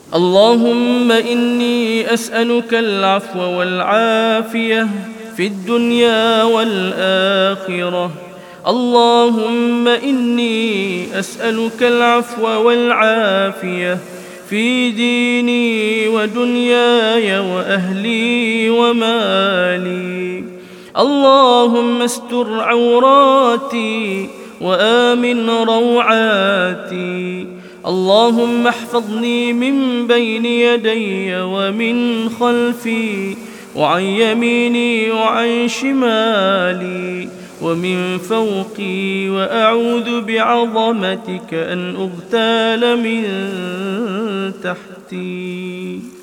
اللهم إني أسألك العفو والعافية في الدنيا والآخرة. اللهم إني أسألك العفو والعافية في ديني ودنياي وأهلي ومالي. اللهم استر عوراتي وآمن روعاتي. اللهم احفظني من بين يدي ومن خلفي وعن يميني وعن شمالي ومن فوقي، وأعوذ بعظمتك أن أغتال من تحتي.